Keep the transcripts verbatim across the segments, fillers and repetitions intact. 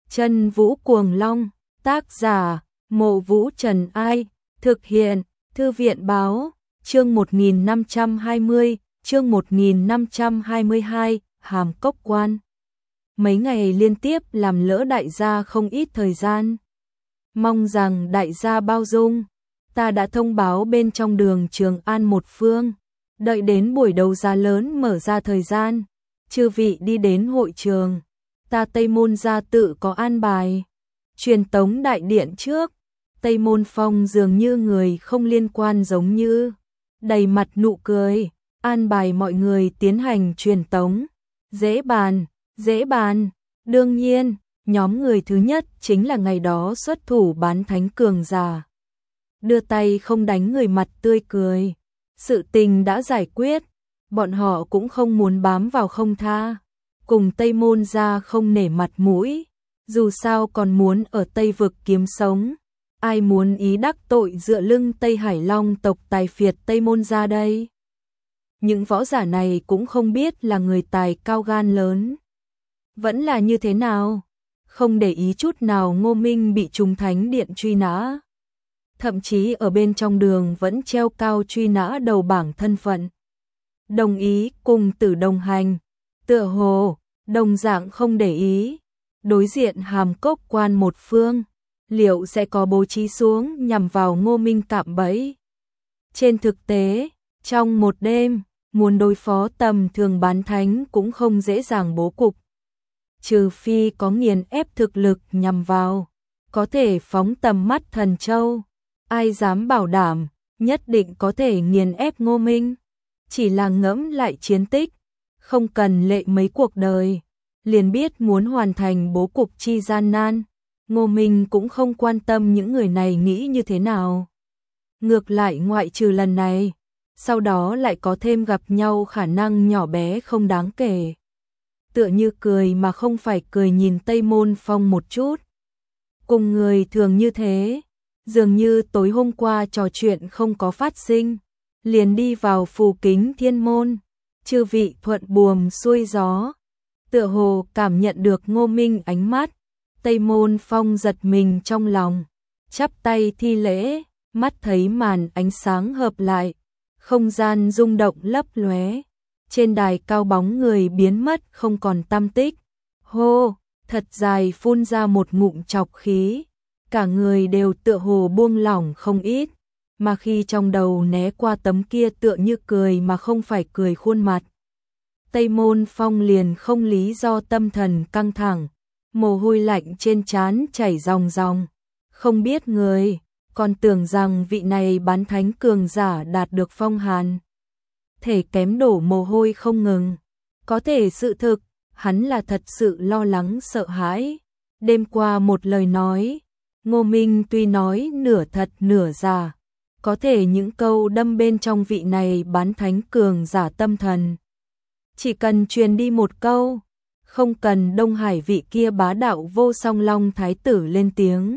Chân Vũ Cuồng Long, tác giả, Mộ Vũ Trần Ai, thực hiện, Thư viện Báo, chương một nghìn năm trăm hai mươi, chương một nghìn năm trăm hai mươi hai, Hàm Cốc Quan. Mấy ngày liên tiếp làm lỡ đại gia không ít thời gian. Mong rằng đại gia bao dung, ta đã thông báo bên trong đường Trường An một phương, đợi đến buổi đấu giá lớn mở ra thời gian, chư vị đi đến hội trường, ta Tây Môn gia tự có an bài. Truyền tống đại điện trước, Tây Môn Phong dường như người không liên quan giống như, đầy mặt nụ cười, an bài mọi người tiến hành truyền tống. Dễ bàn, dễ bàn, đương nhiên, nhóm người thứ nhất chính là ngày đó xuất thủ bán thánh cường giả. Đưa tay không đánh người mặt tươi cười, sự tình đã giải quyết, bọn họ cũng không muốn bám vào không tha, cùng Tây Môn gia không nể mặt mũi, dù sao còn muốn ở Tây vực kiếm sống, ai muốn ý đắc tội dựa lưng Tây Hải Long tộc tài phiệt Tây Môn gia đây. Những võ giả này cũng không biết là người tài cao gan lớn, vẫn là như thế nào, không để ý chút nào Ngô Minh bị Trùng Thánh Điện truy nã. Thậm chí ở bên trong đường vẫn treo cao truy nã đầu bảng thân phận. Đồng ý cùng Tử đồng hành, tựa hồ, đồng dạng không để ý. Đối diện Hàm Cốc Quan một phương, liệu sẽ có bố trí xuống nhằm vào Ngô Minh cạm bẫy. Trên thực tế, trong một đêm, muốn đối phó tầm thường bán thánh cũng không dễ dàng bố cục. Trừ phi có nghiền ép thực lực nhằm vào, có thể phóng tầm mắt thần châu. Ai dám bảo đảm, nhất định có thể nghiền ép Ngô Minh. Chỉ là ngẫm lại chiến tích, không cần lệ mấy cuộc đời, liền biết muốn hoàn thành bố cục chi gian nan. Ngô Minh cũng không quan tâm những người này nghĩ như thế nào. Ngược lại ngoại trừ lần này, sau đó lại có thêm gặp nhau khả năng nhỏ bé không đáng kể. Tựa như cười mà không phải cười nhìn Tây Môn Phong một chút. Cùng người thường như thế, dường như tối hôm qua trò chuyện không có phát sinh, liền đi vào Phù Kính Thiên Môn, chư vị thuận buồm xuôi gió. Tựa hồ cảm nhận được Ngô Minh ánh mắt, Tây Môn Phong giật mình trong lòng, chắp tay thi lễ, mắt thấy màn ánh sáng hợp lại, không gian rung động lấp lóe, trên đài cao bóng người biến mất không còn tăm tích. Hô, thật dài phun ra một ngụm trọc khí, cả người đều tựa hồ buông lỏng không ít, mà khi trong đầu né qua tấm kia tựa như cười mà không phải cười khuôn mặt. Tây Môn Phong liền không lý do tâm thần căng thẳng, mồ hôi lạnh trên trán chảy ròng ròng, không biết người, còn tưởng rằng vị này bán thánh cường giả đạt được phong hàn. Thể kém đổ mồ hôi không ngừng, có thể sự thực, hắn là thật sự lo lắng sợ hãi. Đêm qua một lời nói, Ngô Minh tuy nói nửa thật nửa giả, có thể những câu đâm bên trong vị này bán thánh cường giả tâm thần. Chỉ cần truyền đi một câu, không cần Đông Hải vị kia bá đạo vô song long thái tử lên tiếng,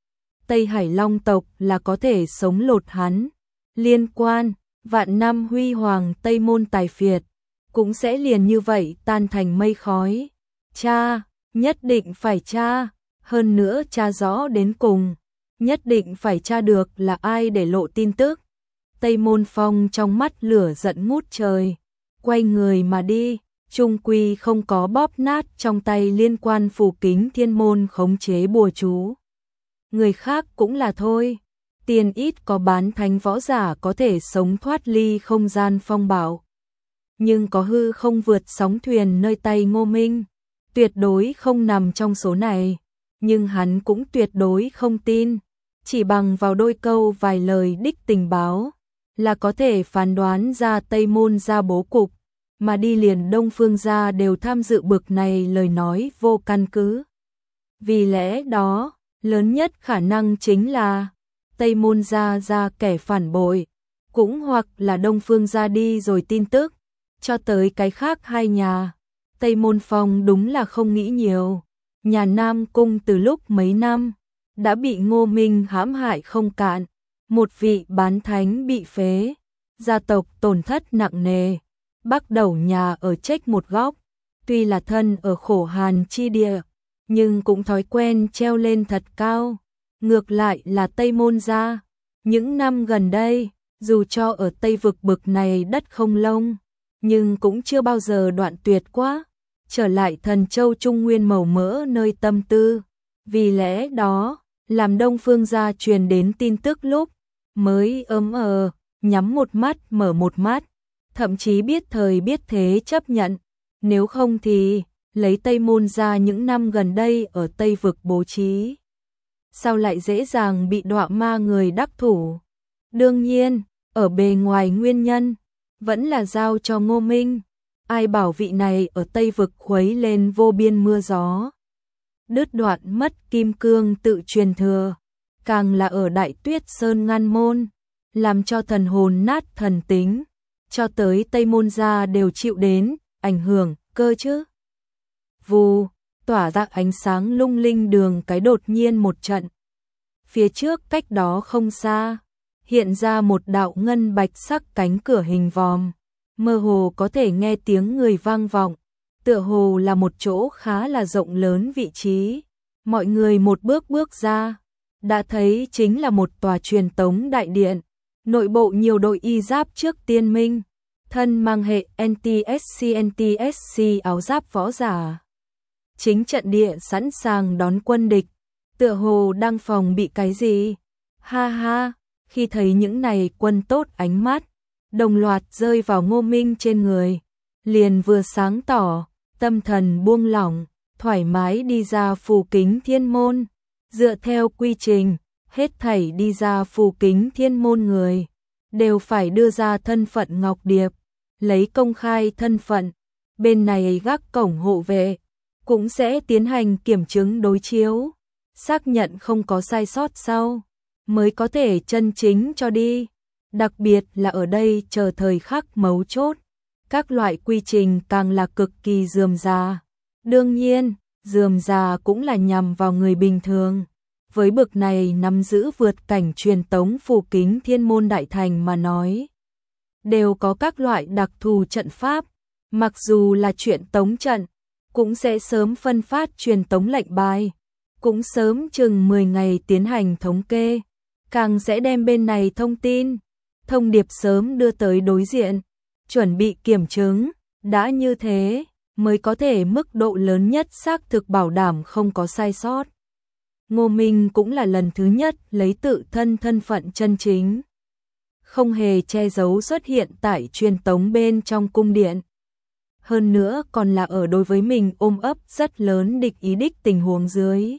Tây Hải Long tộc là có thể sống lột hắn. Liên quan, vạn năm huy hoàng Tây Môn tài phiệt, cũng sẽ liền như vậy tan thành mây khói. Cha, nhất định phải cha, hơn nữa cha rõ đến cùng, nhất định phải tra được là ai để lộ tin tức. Tây Môn Phong trong mắt lửa giận ngút trời, quay người mà đi, chung quy không có bóp nát trong tay liên quan Phù Kính Thiên Môn khống chế bùa chú. Người khác cũng là thôi, tiền ít có bán thánh võ giả có thể sống thoát ly không gian phong bạo. Nhưng có hư không vượt sóng thuyền nơi tay Ngô Minh, tuyệt đối không nằm trong số này. Nhưng hắn cũng tuyệt đối không tin, chỉ bằng vào đôi câu vài lời đích tình báo, là có thể phán đoán ra Tây Môn gia bố cục, mà đi liền Đông Phương gia đều tham dự bực này lời nói vô căn cứ. Vì lẽ đó, lớn nhất khả năng chính là Tây Môn gia ra kẻ phản bội, cũng hoặc là Đông Phương gia đi rồi tin tức, cho tới cái khác hai nhà. Tây Môn Phong đúng là không nghĩ nhiều. Nhà Nam Cung từ lúc mấy năm, đã bị Ngô Minh hãm hại không cạn, một vị bán thánh bị phế, gia tộc tổn thất nặng nề, Bắc Đầu nhà ở trách một góc, tuy là thân ở khổ hàn chi địa, nhưng cũng thói quen treo lên thật cao. Ngược lại là Tây Môn gia, những năm gần đây, dù cho ở Tây vực bực này đất không lông, nhưng cũng chưa bao giờ đoạn tuyệt quá, trở lại Thần Châu Trung Nguyên màu mỡ nơi tâm tư. Vì lẽ đó, làm Đông Phương gia truyền đến tin tức lúc mới ấm ờ, nhắm một mắt mở một mắt, thậm chí biết thời biết thế chấp nhận, nếu không thì lấy Tây Môn gia những năm gần đây ở Tây vực bố trí, sao lại dễ dàng bị đọa ma người đắc thủ. Đương nhiên, ở bề ngoài nguyên nhân, vẫn là giao cho Ngô Minh, ai bảo vị này ở Tây vực khuấy lên vô biên mưa gió. Đứt đoạn mất kim cương tự truyền thừa, càng là ở Đại Tuyết Sơn ngăn môn, làm cho thần hồn nát thần tính, cho tới Tây Môn gia đều chịu đến ảnh hưởng, cơ chứ. Vù, tỏa ra ánh sáng lung linh đường cái đột nhiên một trận. Phía trước cách đó không xa, hiện ra một đạo ngân bạch sắc cánh cửa hình vòm, mơ hồ có thể nghe tiếng người vang vọng, tựa hồ là một chỗ khá là rộng lớn vị trí. Mọi người một bước bước ra, đã thấy chính là một tòa truyền tống đại điện, nội bộ nhiều đội y giáp trước tiên minh, thân mang hệ en tê ét xê en tê ét xê áo giáp võ giả. Chính trận địa sẵn sàng đón quân địch, tựa hồ đang phòng bị cái gì. Ha ha, khi thấy những này quân tốt ánh mắt, đồng loạt rơi vào Ngô Minh trên người, liền vừa sáng tỏ, tâm thần buông lỏng, thoải mái đi ra phù kính thiên môn. Dựa theo quy trình, hết thảy đi ra phù kính thiên môn người, đều phải đưa ra thân phận Ngọc Điệp, lấy công khai thân phận. Bên này gác cổng hộ vệ, cũng sẽ tiến hành kiểm chứng đối chiếu, xác nhận không có sai sót sau, mới có thể chân chính cho đi. Đặc biệt là ở đây chờ thời khắc mấu chốt, các loại quy trình càng là cực kỳ rườm rà. Đương nhiên, rườm rà cũng là nhằm vào người bình thường. Với bực này nắm giữ vượt cảnh truyền tống phù kính thiên môn đại thành mà nói, đều có các loại đặc thù trận pháp, mặc dù là chuyện tống trận, cũng sẽ sớm phân phát truyền tống lệnh bài, cũng sớm chừng mười ngày tiến hành thống kê, càng sẽ đem bên này thông tin, thông điệp sớm đưa tới đối diện, chuẩn bị kiểm chứng, đã như thế, mới có thể mức độ lớn nhất xác thực bảo đảm không có sai sót. Ngô Minh cũng là lần thứ nhất lấy tự thân thân phận chân chính, không hề che giấu xuất hiện tại truyền tống bên trong cung điện. Hơn nữa còn là ở đối với mình ôm ấp rất lớn địch ý đích tình huống dưới.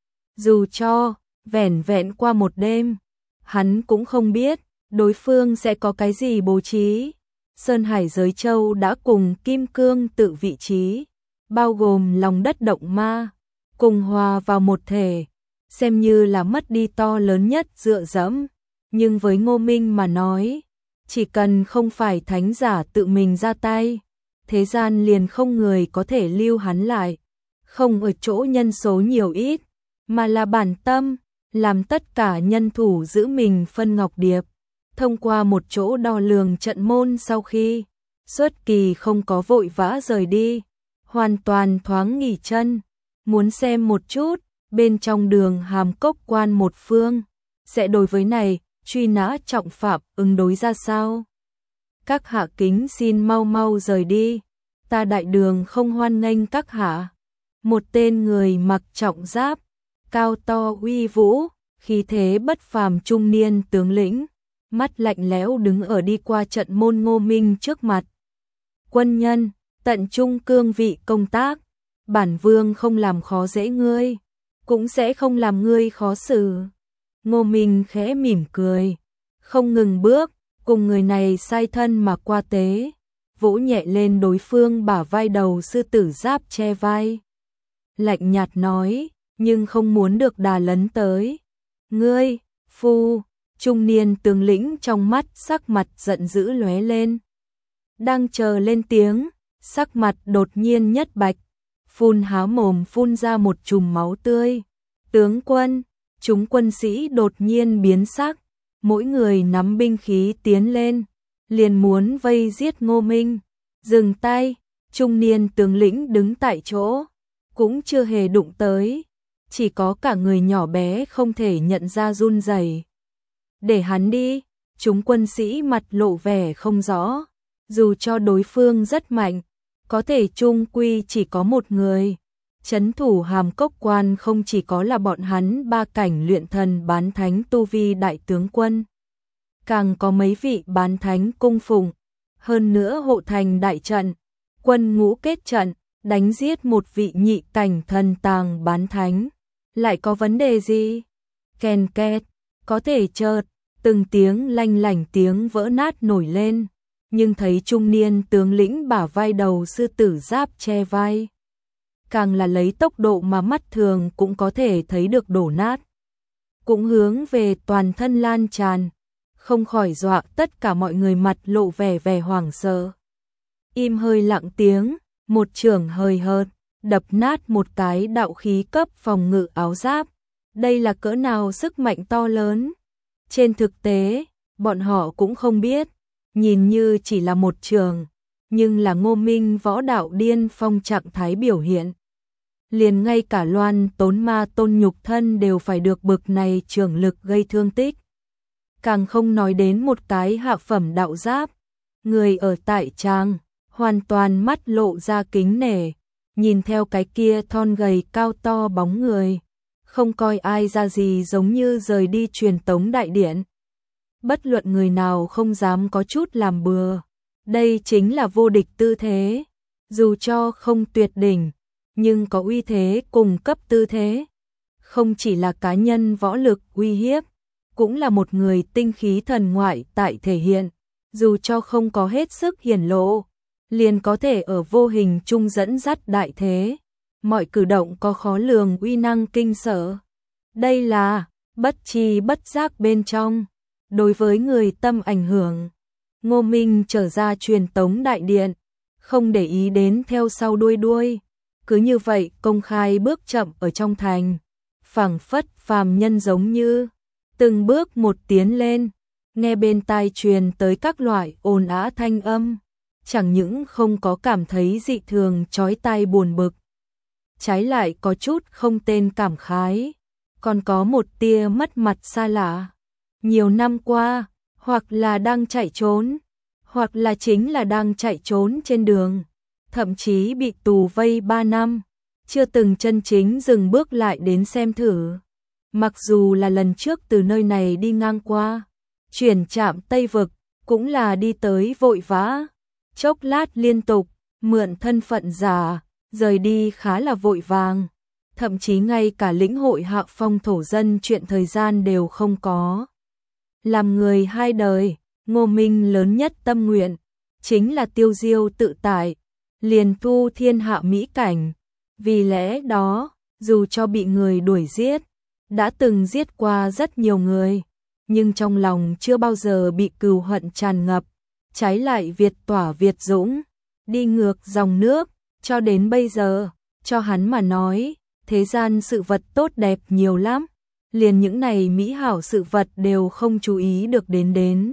Dù cho, vẻn vẹn qua một đêm, hắn cũng không biết, đối phương sẽ có cái gì bố trí. Sơn Hải Giới Châu đã cùng Kim Cương tự vị trí, bao gồm lòng đất động ma, cùng hòa vào một thể, xem như là mất đi to lớn nhất dựa dẫm. Nhưng với Ngô Minh mà nói, chỉ cần không phải thánh giả tự mình ra tay, thế gian liền không người có thể lưu hắn lại. Không ở chỗ nhân số nhiều ít, mà là bản tâm, làm tất cả nhân thủ giữ mình phân Ngọc Điệp. Thông qua một chỗ đo lường trận môn sau khi xuất kỳ không có vội vã rời đi, hoàn toàn thoáng nghỉ chân, muốn xem một chút, bên trong đường Hàm Cốc quan một phương, sẽ đối với này, truy nã trọng phạm ứng đối ra sao. Các hạ kính xin mau mau rời đi, ta đại đường không hoan nghênh các hạ. Một tên người mặc trọng giáp, cao to uy vũ, khí thế bất phàm trung niên tướng lĩnh, mắt lạnh lẽo đứng ở đi qua trận môn Ngô Minh trước mặt. Quân nhân, tận trung cương vị công tác, bản vương không làm khó dễ ngươi, cũng sẽ không làm ngươi khó xử. Ngô Minh khẽ mỉm cười, không ngừng bước, cùng người này sai thân mà qua tế, vỗ nhẹ lên đối phương bả vai đầu sư tử giáp che vai. Lạnh nhạt nói, nhưng không muốn được đà lấn tới. Ngươi, phu, trung niên tướng lĩnh trong mắt sắc mặt giận dữ lóe lên. Đang chờ lên tiếng, sắc mặt đột nhiên nhất bạch, phun há mồm phun ra một chùm máu tươi. Tướng quân, chúng quân sĩ đột nhiên biến sắc, mỗi người nắm binh khí tiến lên, liền muốn vây giết Ngô Minh. Dừng tay, trung niên tướng lĩnh đứng tại chỗ, cũng chưa hề đụng tới, chỉ có cả người nhỏ bé không thể nhận ra run rẩy. Để hắn đi, chúng quân sĩ mặt lộ vẻ không rõ, dù cho đối phương rất mạnh, có thể chung quy chỉ có một người. Trấn thủ Hàm Cốc Quan không chỉ có là bọn hắn ba cảnh luyện thần bán thánh tu vi đại tướng quân, càng có mấy vị bán thánh cung phụng, hơn nữa hộ thành đại trận, quân ngũ kết trận, đánh giết một vị nhị cảnh thần tàng bán thánh. Lại có vấn đề gì? Kèn két, có thể chợt, từng tiếng lanh lảnh tiếng vỡ nát nổi lên, nhưng thấy trung niên tướng lĩnh bả vai đầu sư tử giáp che vai. Càng là lấy tốc độ mà mắt thường cũng có thể thấy được đổ nát. Cũng hướng về toàn thân lan tràn, không khỏi dọa tất cả mọi người mặt lộ vẻ vẻ hoảng sợ. Im hơi lặng tiếng, một chưởng hời hợt, đập nát một cái đạo khí cấp phòng ngự áo giáp. Đây là cỡ nào sức mạnh to lớn? Trên thực tế, bọn họ cũng không biết, nhìn như chỉ là một chưởng, nhưng là Ngô Minh võ đạo điên phong trạng thái biểu hiện. Liền ngay cả Loan Tốn Ma Tôn nhục thân đều phải được bực này chưởng lực gây thương tích. Càng không nói đến một cái hạ phẩm đạo giáp, người ở tại trang hoàn toàn mắt lộ ra kính nể, nhìn theo cái kia thon gầy cao to bóng người, không coi ai ra gì giống như rời đi truyền tống đại điện. Bất luận người nào không dám có chút làm bừa, đây chính là vô địch tư thế, dù cho không tuyệt đỉnh, nhưng có uy thế cùng cấp tư thế. Không chỉ là cá nhân võ lực uy hiếp, cũng là một người tinh khí thần ngoại tại thể hiện, dù cho không có hết sức hiển lộ, liền có thể ở vô hình trung dẫn dắt đại thế, mọi cử động có khó lường uy năng kinh sợ. Đây là bất tri bất giác bên trong, đối với người tâm ảnh hưởng. Ngô Minh trở ra truyền tống đại điện, không để ý đến theo sau đuôi đuôi, cứ như vậy công khai bước chậm ở trong thành, phảng phất phàm nhân giống như từng bước một tiến lên, nghe bên tai truyền tới các loại ồn ào thanh âm, chẳng những không có cảm thấy dị thường chói tai buồn bực, trái lại có chút không tên cảm khái, còn có một tia mất mặt xa lạ. Nhiều năm qua, hoặc là đang chạy trốn, hoặc là chính là đang chạy trốn trên đường, thậm chí bị tù vây ba năm, chưa từng chân chính dừng bước lại đến xem thử. Mặc dù là lần trước từ nơi này đi ngang qua, chuyển trạm Tây Vực, cũng là đi tới vội vã, chốc lát liên tục, mượn thân phận giả, rời đi khá là vội vàng, thậm chí ngay cả lĩnh hội hạ phong thổ dân chuyện thời gian đều không có. Làm người hai đời, Ngô Minh lớn nhất tâm nguyện, chính là tiêu diêu tự tại, liền thu thiên hạ mỹ cảnh. Vì lẽ đó, dù cho bị người đuổi giết, đã từng giết qua rất nhiều người, nhưng trong lòng chưa bao giờ bị cừu hận tràn ngập, trái lại Việt tỏa Việt dũng, đi ngược dòng nước, cho đến bây giờ, cho hắn mà nói, thế gian sự vật tốt đẹp nhiều lắm, liền những này mỹ hảo sự vật đều không chú ý được đến đến.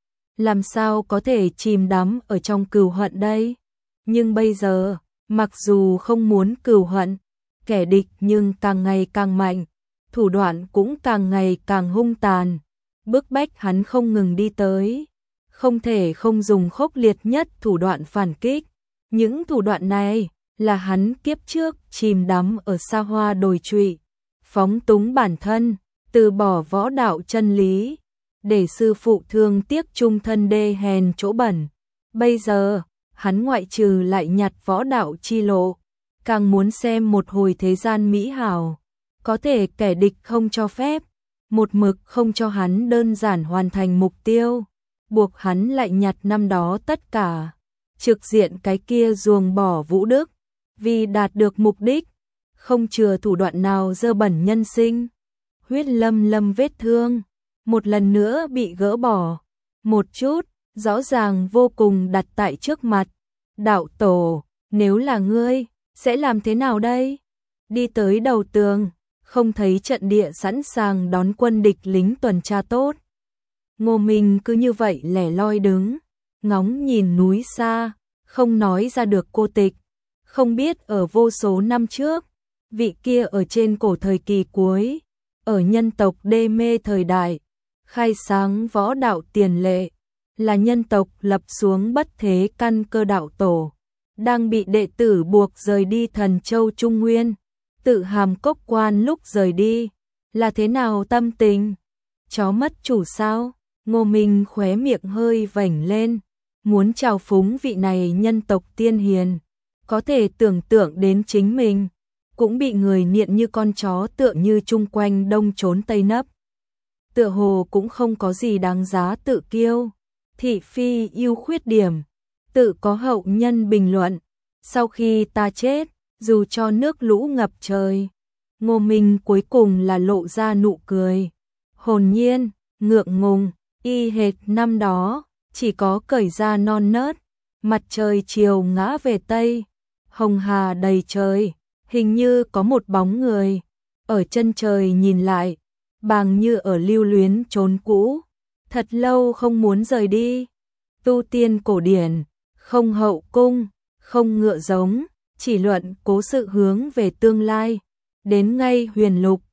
Làm sao có thể chìm đắm ở trong cừu hận đây? Nhưng bây giờ, mặc dù không muốn cừu hận, kẻ địch nhưng càng ngày càng mạnh, thủ đoạn cũng càng ngày càng hung tàn, bức bách hắn không ngừng đi tới, không thể không dùng khốc liệt nhất thủ đoạn phản kích. Những thủ đoạn này là hắn kiếp trước chìm đắm ở xa hoa đồi trụy, phóng túng bản thân, từ bỏ võ đạo chân lý, để sư phụ thương tiếc trung thân đê hèn chỗ bẩn. Bây giờ, hắn ngoại trừ lại nhặt võ đạo chi lộ, càng muốn xem một hồi thế gian mỹ hảo, có thể kẻ địch không cho phép, một mực không cho hắn đơn giản hoàn thành mục tiêu, buộc hắn lại nhặt năm đó tất cả, trực diện cái kia ruồng bỏ vũ đức, vì đạt được mục đích, không chừa thủ đoạn nào dơ bẩn nhân sinh. Huyết lâm lâm vết thương, một lần nữa bị gỡ bỏ, một chút, rõ ràng vô cùng đặt tại trước mặt. Đạo tổ, nếu là ngươi, sẽ làm thế nào đây? Đi tới đầu tường, không thấy trận địa sẵn sàng đón quân địch lính tuần tra tốt. Ngô Minh cứ như vậy lẻ loi đứng, ngóng nhìn núi xa, không nói ra được cô tịch. Không biết ở vô số năm trước, Vị kia ở trên cổ thời kỳ cuối, ở nhân tộc đê mê thời đại, khai sáng võ đạo tiền lệ, là nhân tộc lập xuống bất thế căn cơ đạo tổ, đang bị đệ tử buộc rời đi Thần Châu Trung Nguyên, tự hàm cốc quan lúc rời đi, là thế nào tâm tình? Chó mất chủ sao? Ngô Minh khóe miệng hơi vểnh lên, muốn chào phúng vị này nhân tộc tiên hiền, có thể tưởng tượng đến chính mình, cũng bị người niệm như con chó tựa như chung quanh đông trốn tây nấp. Tựa hồ cũng không có gì đáng giá tự kiêu, thị phi yêu khuyết điểm, tự có hậu nhân bình luận, sau khi ta chết, dù cho nước lũ ngập trời, Ngô Minh cuối cùng là lộ ra nụ cười, hồn nhiên, ngượng ngùng, y hệt năm đó, chỉ có cởi ra non nớt, mặt trời chiều ngã về Tây, hồng hà đầy trời, hình như có một bóng người, ở chân trời nhìn lại, bàng như ở lưu luyến chốn cũ, thật lâu không muốn rời đi. Tu tiên cổ điển, không hậu cung, không ngựa giống, chỉ luận cố sự hướng về tương lai, đến ngay huyền lục,